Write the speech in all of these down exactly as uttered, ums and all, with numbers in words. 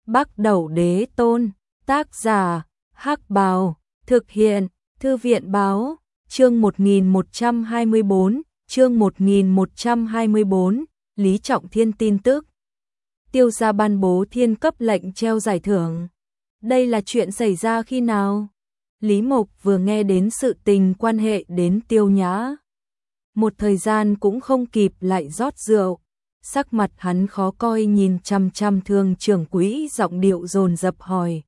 Bắc Đẩu Đế Tôn, tác giả, Hắc Bào, thực hiện, Thư viện Báo, chương một nghìn một trăm hai mươi bốn, chương một nghìn một trăm hai mươi bốn, Lý Trọng Thiên tin tức. Tiêu gia ban bố thiên cấp lệnh treo giải thưởng. Đây là chuyện xảy ra khi nào? Lý Mộc vừa nghe đến sự tình quan hệ đến Tiêu Nhã. Một thời gian cũng không kịp lại rót rượu. Sắc mặt hắn khó coi nhìn chăm chăm Thương trưởng quỹ, giọng điệu dồn dập hỏi.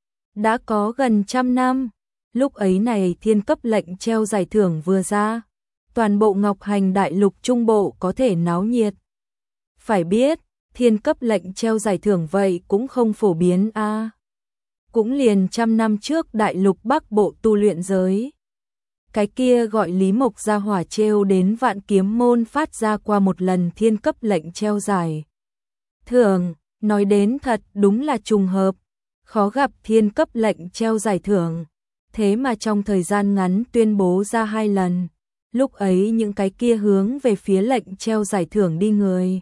Đã có gần trăm năm, lúc ấy này thiên cấp lệnh treo giải thưởng vừa ra. Toàn bộ Ngọc Hành Đại Lục Trung Bộ có thể náo nhiệt. Phải biết, thiên cấp lệnh treo giải thưởng vậy cũng không phổ biến a. À. Cũng liền trăm năm trước Đại Lục Bắc Bộ tu luyện giới. Cái kia gọi Lý Mộc ra hỏa treo đến Vạn Kiếm Môn phát ra qua một lần thiên cấp lệnh treo giải thưởng, nói đến thật đúng là trùng hợp, khó gặp thiên cấp lệnh treo giải thưởng, thế mà trong thời gian ngắn tuyên bố ra hai lần, lúc ấy những cái kia hướng về phía lệnh treo giải thưởng đi người,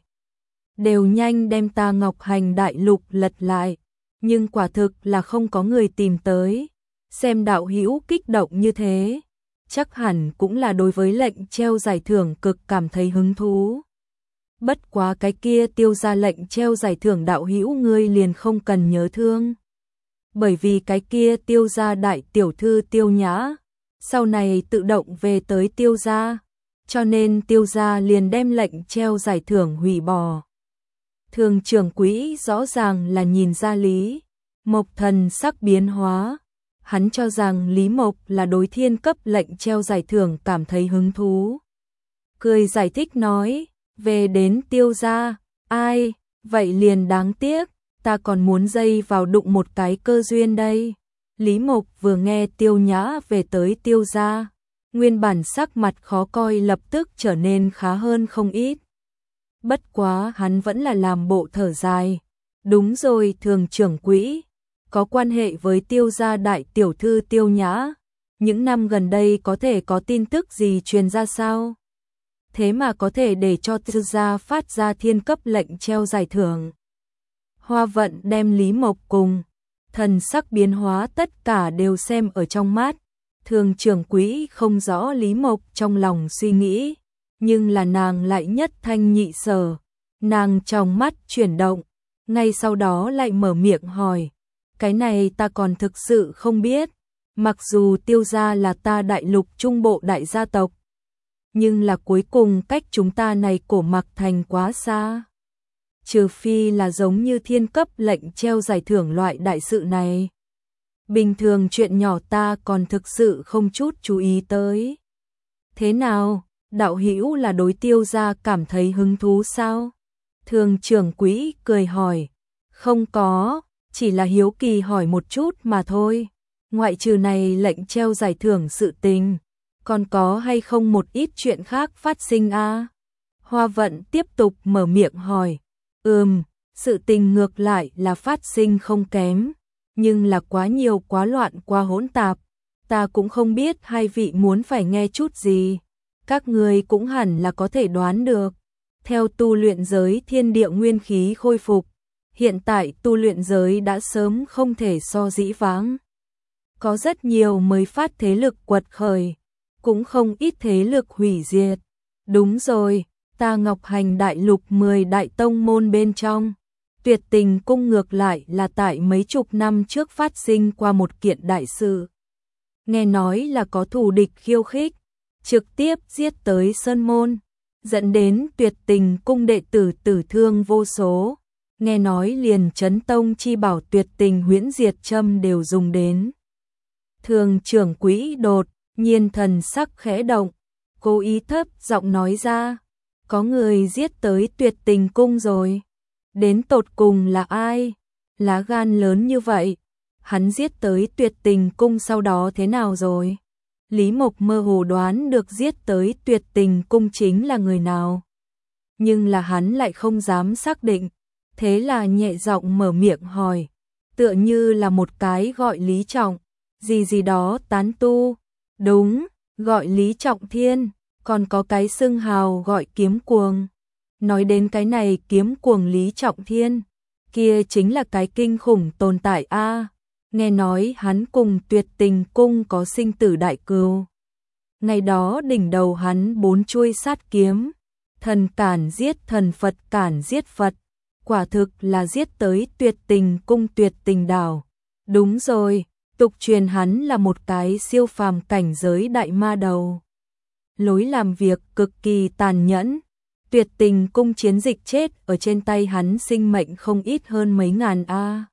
đều nhanh đem ta Ngọc Hành Đại Lục lật lại, nhưng quả thực là không có người tìm tới, xem đạo hữu kích động như thế. Chắc hẳn cũng là đối với lệnh treo giải thưởng cực cảm thấy hứng thú. Bất quá cái kia Tiêu gia lệnh treo giải thưởng đạo hữu ngươi liền không cần nhớ thương. Bởi vì cái kia Tiêu gia đại tiểu thư Tiêu Nhã, sau này tự động về tới Tiêu gia, cho nên Tiêu gia liền đem lệnh treo giải thưởng hủy bỏ. Thường trưởng quỹ rõ ràng là nhìn ra Lý Mộc thần sắc biến hóa. Hắn cho rằng Lý Mộc là đối thiên cấp lệnh treo giải thưởng cảm thấy hứng thú. Cười giải thích nói, về đến Tiêu gia, ai, vậy liền đáng tiếc, ta còn muốn dây vào đụng một cái cơ duyên đây. Lý Mộc vừa nghe Tiêu Nhã về tới Tiêu gia, nguyên bản sắc mặt khó coi lập tức trở nên khá hơn không ít. Bất quá hắn vẫn là làm bộ thở dài. Đúng rồi, thường trưởng quỹ, có quan hệ với Tiêu gia đại tiểu thư Tiêu Nhã, những năm gần đây có thể có tin tức gì truyền ra sao? Thế mà có thể để cho Tiêu gia phát ra thiên cấp lệnh treo giải thưởng. Hoa Vận đem Lý Mộc cùng thần sắc biến hóa tất cả đều xem ở trong mắt. Thường trưởng quỹ không rõ Lý Mộc trong lòng suy nghĩ, nhưng là nàng lại nhất thanh nhị sở. Nàng trong mắt chuyển động, ngay sau đó lại mở miệng hỏi. Cái này ta còn thực sự không biết, mặc dù Tiêu gia là ta Đại Lục Trung Bộ đại gia tộc, nhưng là cuối cùng cách chúng ta này Cổ Mặc Thành quá xa. Trừ phi là giống như thiên cấp lệnh treo giải thưởng loại đại sự này. Bình thường chuyện nhỏ ta còn thực sự không chút chú ý tới. Thế nào, đạo hữu là đối Tiêu gia cảm thấy hứng thú sao? Thường trưởng quỹ cười hỏi, không có. Chỉ là hiếu kỳ hỏi một chút mà thôi. Ngoại trừ này lệnh treo giải thưởng sự tình, còn có hay không một ít chuyện khác phát sinh a? À? Hoa Vận tiếp tục mở miệng hỏi. Ừm, sự tình ngược lại là phát sinh không kém, nhưng là quá nhiều quá loạn quá hỗn tạp. Ta cũng không biết hai vị muốn phải nghe chút gì. Các người cũng hẳn là có thể đoán được. Theo tu luyện giới thiên địa nguyên khí khôi phục, hiện tại tu luyện giới đã sớm không thể so dĩ vãng. Có rất nhiều mới phát thế lực quật khởi, cũng không ít thế lực hủy diệt. Đúng rồi, ta Ngọc Hành Đại Lục mười đại tông môn bên trong, Tuyệt Tình Cung ngược lại là tại mấy chục năm trước phát sinh qua một kiện đại sự. Nghe nói là có thù địch khiêu khích, trực tiếp giết tới Sơn Môn, dẫn đến Tuyệt Tình Cung đệ tử tử thương vô số. Nghe nói liền Chấn Tông chi bảo Tuyệt Tình huyễn diệt châm đều dùng đến. Thường trưởng quỹ đột nhiên thần sắc khẽ động, cố ý thấp giọng nói ra, có người giết tới Tuyệt Tình Cung rồi. Đến tột cùng là ai? Lá gan lớn như vậy, hắn giết tới Tuyệt Tình Cung sau đó thế nào rồi? Lý Mộc mơ hồ đoán được giết tới Tuyệt Tình Cung chính là người nào, nhưng là hắn lại không dám xác định. Thế là nhẹ giọng mở miệng hỏi, tựa như là một cái gọi Lý Trọng, gì gì đó tán tu. Đúng, gọi Lý Trọng Thiên, còn có cái xưng hào gọi Kiếm Cuồng. Nói đến cái này Kiếm Cuồng Lý Trọng Thiên, kia chính là cái kinh khủng tồn tại a. Nghe nói hắn cùng Tuyệt Tình cung có sinh tử đại cừu. Ngày đó đỉnh đầu hắn bốn chuôi sát kiếm, thần cản giết thần, Phật cản giết Phật, quả thực là giết tới Tuyệt Tình cung Tuyệt Tình đảo. Đúng rồi, tục truyền hắn là một cái siêu phàm cảnh giới đại ma đầu. Lối làm việc cực kỳ tàn nhẫn. Tuyệt Tình cung chiến dịch chết ở trên tay hắn sinh mệnh không ít hơn mấy ngàn a.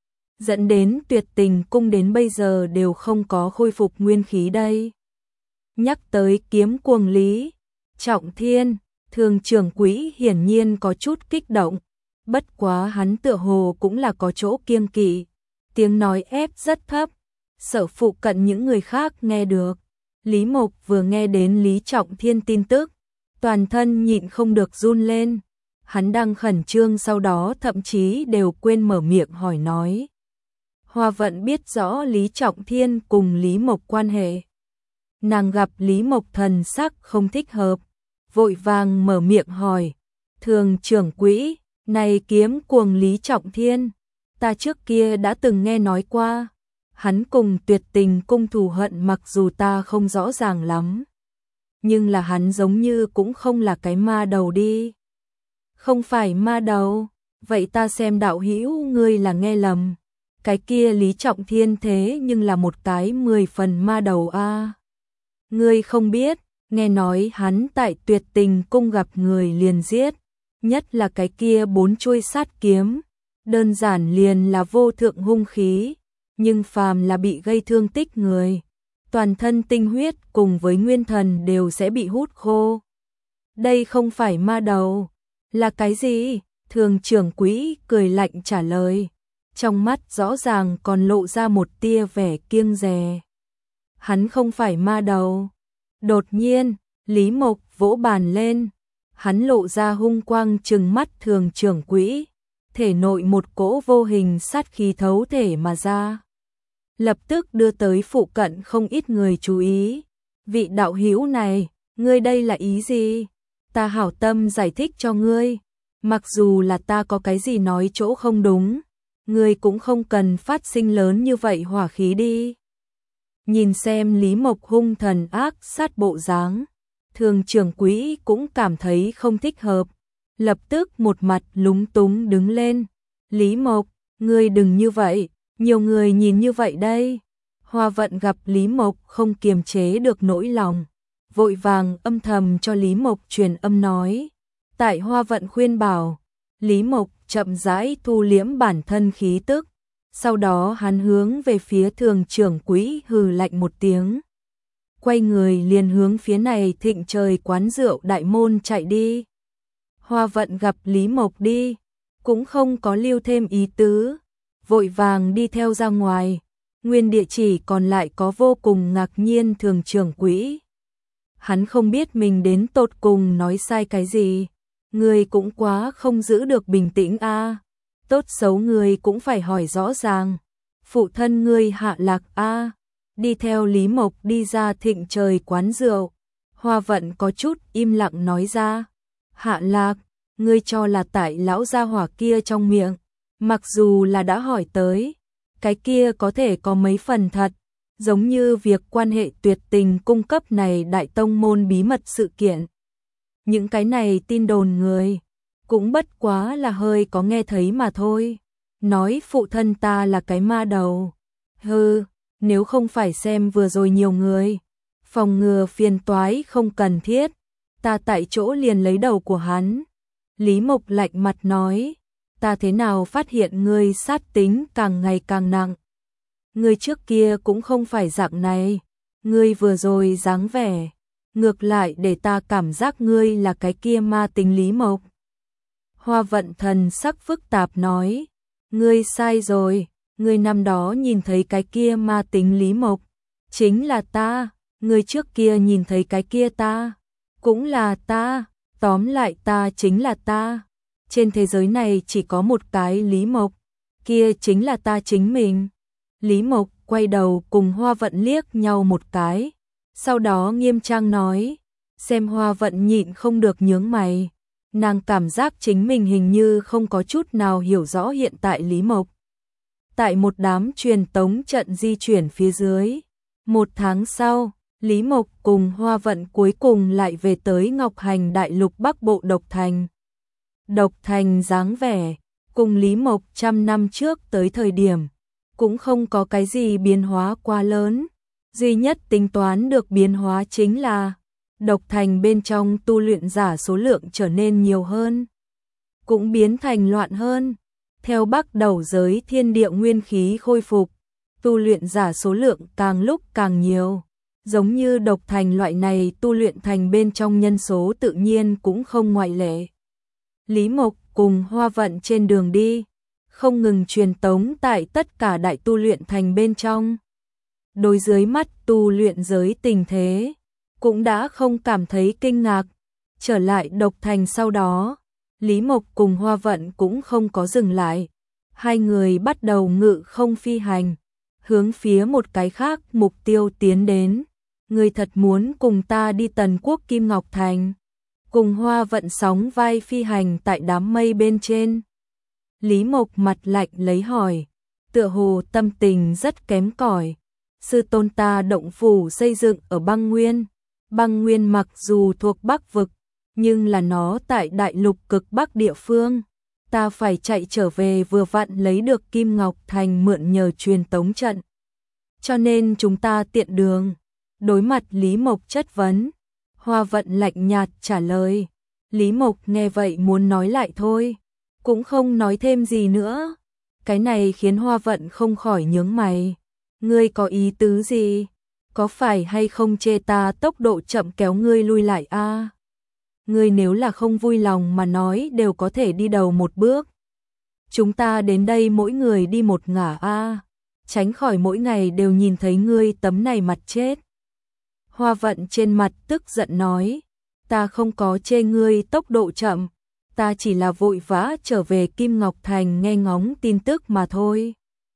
Dẫn đến Tuyệt Tình cung đến bây giờ đều không có khôi phục nguyên khí đây. Nhắc tới kiếm cuồng Lý Trọng Thiên, Thường trưởng quỹ hiển nhiên có chút kích động, bất quá hắn tựa hồ cũng là có chỗ kiêng kỵ, tiếng nói ép rất thấp, sợ phụ cận những người khác nghe được. Lý Mộc vừa nghe đến Lý Trọng Thiên tin tức, toàn thân nhịn không được run lên, hắn đang khẩn trương, sau đó thậm chí đều quên mở miệng hỏi nói. Hoa Vận biết rõ Lý Trọng Thiên cùng Lý Mộc quan hệ. Nàng gặp Lý Mộc thần sắc không thích hợp, vội vàng mở miệng hỏi, Thường trưởng quỹ, này kiếm cuồng Lý Trọng Thiên, ta trước kia đã từng nghe nói qua, hắn cùng Tuyệt Tình cung thù hận mặc dù ta không rõ ràng lắm, nhưng là hắn giống như cũng không là cái ma đầu đi. Không phải ma đầu, vậy ta xem đạo hữu ngươi là nghe lầm, cái kia Lý Trọng Thiên thế nhưng là một cái mười phần ma đầu a. Ngươi không biết, nghe nói hắn tại Tuyệt Tình cung gặp người liền giết, nhất là cái kia bốn chuôi sát kiếm, đơn giản liền là vô thượng hung khí, nhưng phàm là bị gây thương tích người, toàn thân tinh huyết cùng với nguyên thần đều sẽ bị hút khô. Đây không phải ma đầu, là cái gì? Thường trưởng quỹ cười lạnh trả lời, trong mắt rõ ràng còn lộ ra một tia vẻ kiêng dè. Hắn không phải ma đầu. Đột nhiên, Lý Mộc vỗ bàn lên, hắn lộ ra hung quang trừng mắt thường trưởng quỹ, thể nội một cỗ vô hình sát khí thấu thể mà ra. Lập tức đưa tới phụ cận không ít người chú ý. Vị đạo hữu này, ngươi đây là ý gì? Ta hảo tâm giải thích cho ngươi, mặc dù là ta có cái gì nói chỗ không đúng, ngươi cũng không cần phát sinh lớn như vậy hỏa khí đi. Nhìn xem Lý Mộc hung thần ác sát bộ dáng, thường trưởng quỹ cũng cảm thấy không thích hợp, lập tức một mặt lúng túng đứng lên. Lý Mộc, ngươi đừng như vậy, nhiều người nhìn như vậy đây. Hoa Vận gặp Lý Mộc không kiềm chế được nỗi lòng, vội vàng âm thầm cho Lý Mộc truyền âm nói. Tại Hoa Vận khuyên bảo, Lý Mộc chậm rãi thu liễm bản thân khí tức, sau đó hắn hướng về phía thường trưởng quỹ hừ lạnh một tiếng. Quay người liền hướng phía này Thịnh Trời quán rượu đại môn chạy đi. Hoa Vận gặp Lý Mộc đi, cũng không có lưu thêm ý tứ, vội vàng đi theo ra ngoài. Nguyên địa chỉ còn lại có vô cùng ngạc nhiên thường trưởng quỹ. Hắn không biết mình đến tột cùng nói sai cái gì, người cũng quá không giữ được bình tĩnh a. Tốt xấu người cũng phải hỏi rõ ràng. Phụ thân ngươi Hạ Lạc a. Đi theo Lý Mộc đi ra Thịnh Trời quán rượu, Hoa Vận có chút im lặng nói ra. Hạ Lạc, ngươi cho là tại lão gia hỏa kia trong miệng, mặc dù là đã hỏi tới, cái kia có thể có mấy phần thật, giống như việc quan hệ Tuyệt Tình cung cấp này đại tông môn bí mật sự kiện. Những cái này tin đồn người, cũng bất quá là hơi có nghe thấy mà thôi. Nói phụ thân ta là cái ma đầu. Hừ, nếu không phải xem vừa rồi nhiều người, phòng ngừa phiền toái không cần thiết, ta tại chỗ liền lấy đầu của hắn. Lý Mộc lạnh mặt nói, ta thế nào phát hiện ngươi sát tính càng ngày càng nặng. Ngươi trước kia cũng không phải dạng này, ngươi vừa rồi dáng vẻ, ngược lại để ta cảm giác ngươi là cái kia ma tính Lý Mộc. Hoa Vận thần sắc phức tạp nói, ngươi sai rồi, ngươi năm đó nhìn thấy cái kia ma tính Lý Mộc, chính là ta, ngươi trước kia nhìn thấy cái kia ta, cũng là ta, tóm lại ta chính là ta. Trên thế giới này chỉ có một cái Lý Mộc, kia chính là ta chính mình. Lý Mộc quay đầu cùng Hoa Vận liếc nhau một cái, sau đó nghiêm trang nói, xem Hoa Vận nhịn không được nhướng mày. Nàng cảm giác chính mình hình như không có chút nào hiểu rõ hiện tại Lý Mộc. Tại một đám truyền tống trận di chuyển phía dưới. Một tháng sau, Lý Mộc cùng Hoa Vận cuối cùng lại về tới Ngọc Hành Đại Lục Bắc Bộ Độc Thành. Độc Thành dáng vẻ, cùng Lý Mộc trăm năm trước tới thời điểm, cũng không có cái gì biến hóa quá lớn. Duy nhất tính toán được biến hóa chính là Độc Thành bên trong tu luyện giả số lượng trở nên nhiều hơn, cũng biến thành loạn hơn. Theo Bắc Đầu giới thiên địa nguyên khí khôi phục, tu luyện giả số lượng càng lúc càng nhiều. Giống như Độc Thành loại này tu luyện thành bên trong nhân số tự nhiên cũng không ngoại lệ. Lý Mộc cùng Hoa Vận trên đường đi, không ngừng truyền tống tại tất cả đại tu luyện thành bên trong. Đối dưới mắt tu luyện giới tình thế, cũng đã không cảm thấy kinh ngạc. Trở lại Độc Thành sau đó, Lý Mộc cùng Hoa Vận cũng không có dừng lại. Hai người bắt đầu ngự không phi hành, hướng phía một cái khác mục tiêu tiến đến. Người thật muốn cùng ta đi Tần Quốc Kim Ngọc Thành? Cùng Hoa Vận sóng vai phi hành tại đám mây bên trên. Lý Mộc mặt lạnh lấy hỏi, tựa hồ tâm tình rất kém cỏi. Sư tôn ta động phủ xây dựng ở băng nguyên. Băng nguyên mặc dù thuộc Bắc vực, nhưng là nó tại đại lục cực Bắc địa phương. Ta phải chạy trở về vừa vặn lấy được Kim Ngọc Thành mượn nhờ truyền tống trận. Cho nên chúng ta tiện đường. Đối mặt Lý Mộc chất vấn, Hoa Vận lạnh nhạt trả lời. Lý Mộc nghe vậy muốn nói lại thôi, cũng không nói thêm gì nữa. Cái này khiến Hoa Vận không khỏi nhướng mày. Ngươi có ý tứ gì? Có phải hay không chê ta tốc độ chậm kéo ngươi lui lại a? À? Ngươi nếu là không vui lòng mà nói đều có thể đi đầu một bước. Chúng ta đến đây mỗi người đi một ngả a, à? Tránh khỏi mỗi ngày đều nhìn thấy ngươi tấm này mặt chết. Hoa Vận trên mặt tức giận nói, ta không có chê ngươi tốc độ chậm, ta chỉ là vội vã trở về Kim Ngọc Thành nghe ngóng tin tức mà thôi.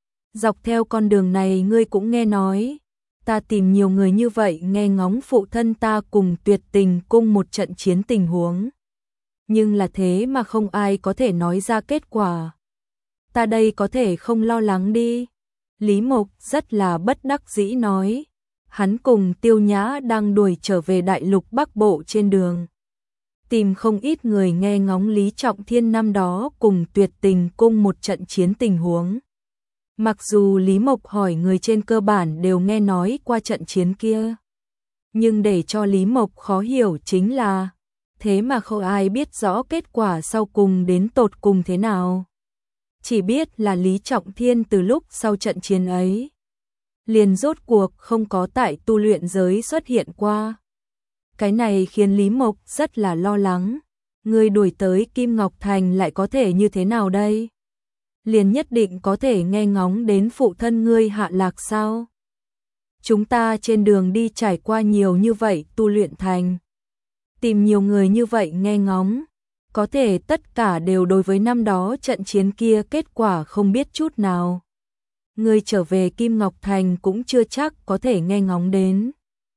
Dọc theo con đường này ngươi cũng nghe nói, ta tìm nhiều người như vậy nghe ngóng phụ thân ta cùng Tuyệt Tình Cung một trận chiến tình huống. Nhưng là thế mà không ai có thể nói ra kết quả. Ta đây có thể không lo lắng đi. Lý Mộc rất là bất đắc dĩ nói. Hắn cùng Tiêu Nhã đang đuổi trở về đại lục Bắc Bộ trên đường. Tìm không ít người nghe ngóng Lý Trọng Thiên năm đó cùng Tuyệt Tình Cung một trận chiến tình huống. Mặc dù Lý Mộc hỏi người trên cơ bản đều nghe nói qua trận chiến kia. Nhưng để cho Lý Mộc khó hiểu chính là, thế mà không ai biết rõ kết quả sau cùng đến tột cùng thế nào. Chỉ biết là Lý Trọng Thiên từ lúc sau trận chiến ấy, liền rốt cuộc không có tại tu luyện giới xuất hiện qua. Cái này khiến Lý Mộc rất là lo lắng. Người đuổi tới Kim Ngọc Thành lại có thể như thế nào đây? Liền nhất định có thể nghe ngóng đến phụ thân ngươi hạ lạc sao? Chúng ta trên đường đi trải qua nhiều như vậy tu luyện thành. Tìm nhiều người như vậy nghe ngóng. Có thể tất cả đều đối với năm đó trận chiến kia kết quả không biết chút nào. Ngươi trở về Kim Ngọc Thành cũng chưa chắc có thể nghe ngóng đến.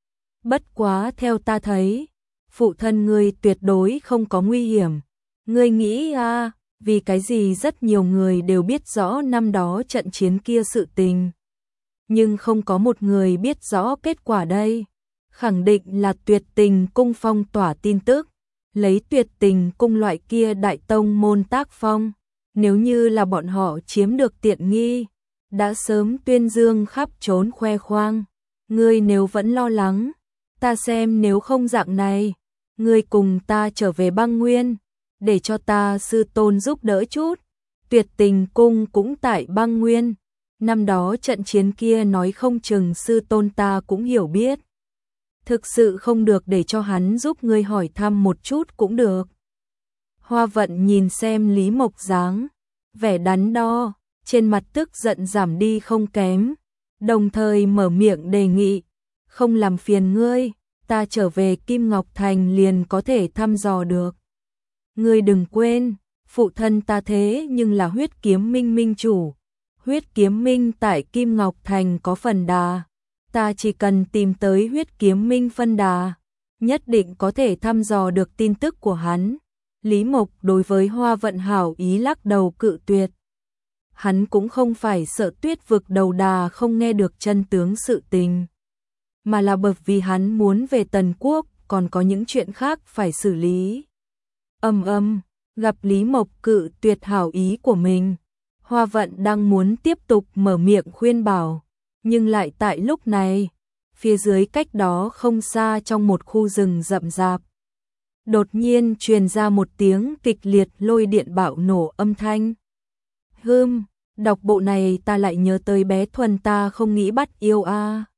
Bất quá theo ta thấy, phụ thân ngươi tuyệt đối không có nguy hiểm. Ngươi nghĩ à, vì cái gì rất nhiều người đều biết rõ năm đó trận chiến kia sự tình. Nhưng không có một người biết rõ kết quả đây. Khẳng định là Tuyệt Tình Cung phong tỏa tin tức. Lấy Tuyệt Tình Cung loại kia đại tông môn tác phong. Nếu như là bọn họ chiếm được tiện nghi, đã sớm tuyên dương khắp trốn khoe khoang. Ngươi nếu vẫn lo lắng, ta xem nếu không dạng này, ngươi cùng ta trở về băng nguyên, để cho ta sư tôn giúp đỡ chút. Tuyệt Tình Cung cũng tại băng nguyên. Năm đó trận chiến kia nói không chừng sư tôn ta cũng hiểu biết. Thực sự không được để cho hắn giúp ngươi hỏi thăm một chút cũng được. Hoa Vận nhìn xem Lý Mộc dáng, vẻ đắn đo, trên mặt tức giận giảm đi không kém. Đồng thời mở miệng đề nghị, không làm phiền ngươi, ta trở về Kim Ngọc Thành liền có thể thăm dò được. Ngươi đừng quên, phụ thân ta thế nhưng là Huyết Kiếm Minh minh chủ. Huyết Kiếm Minh tại Kim Ngọc Thành có phần đà. Ta chỉ cần tìm tới Huyết Kiếm Minh phân đà, nhất định có thể thăm dò được tin tức của hắn. Lý Mộc đối với Hoa Vận hảo ý lắc đầu cự tuyệt. Hắn cũng không phải sợ Tuyết Vực đầu đà không nghe được chân tướng sự tình, mà là bởi vì hắn muốn về Tần Quốc, còn có những chuyện khác phải xử lý. Âm âm, gặp Lý Mộc cự tuyệt hảo ý của mình, Hoa Vận đang muốn tiếp tục mở miệng khuyên bảo, nhưng lại tại lúc này, phía dưới cách đó không xa trong một khu rừng rậm rạp, đột nhiên truyền ra một tiếng kịch liệt lôi điện bạo nổ âm thanh. Hừm, đọc bộ này ta lại nhớ tới bé Thuần ta không nghĩ bắt yêu a.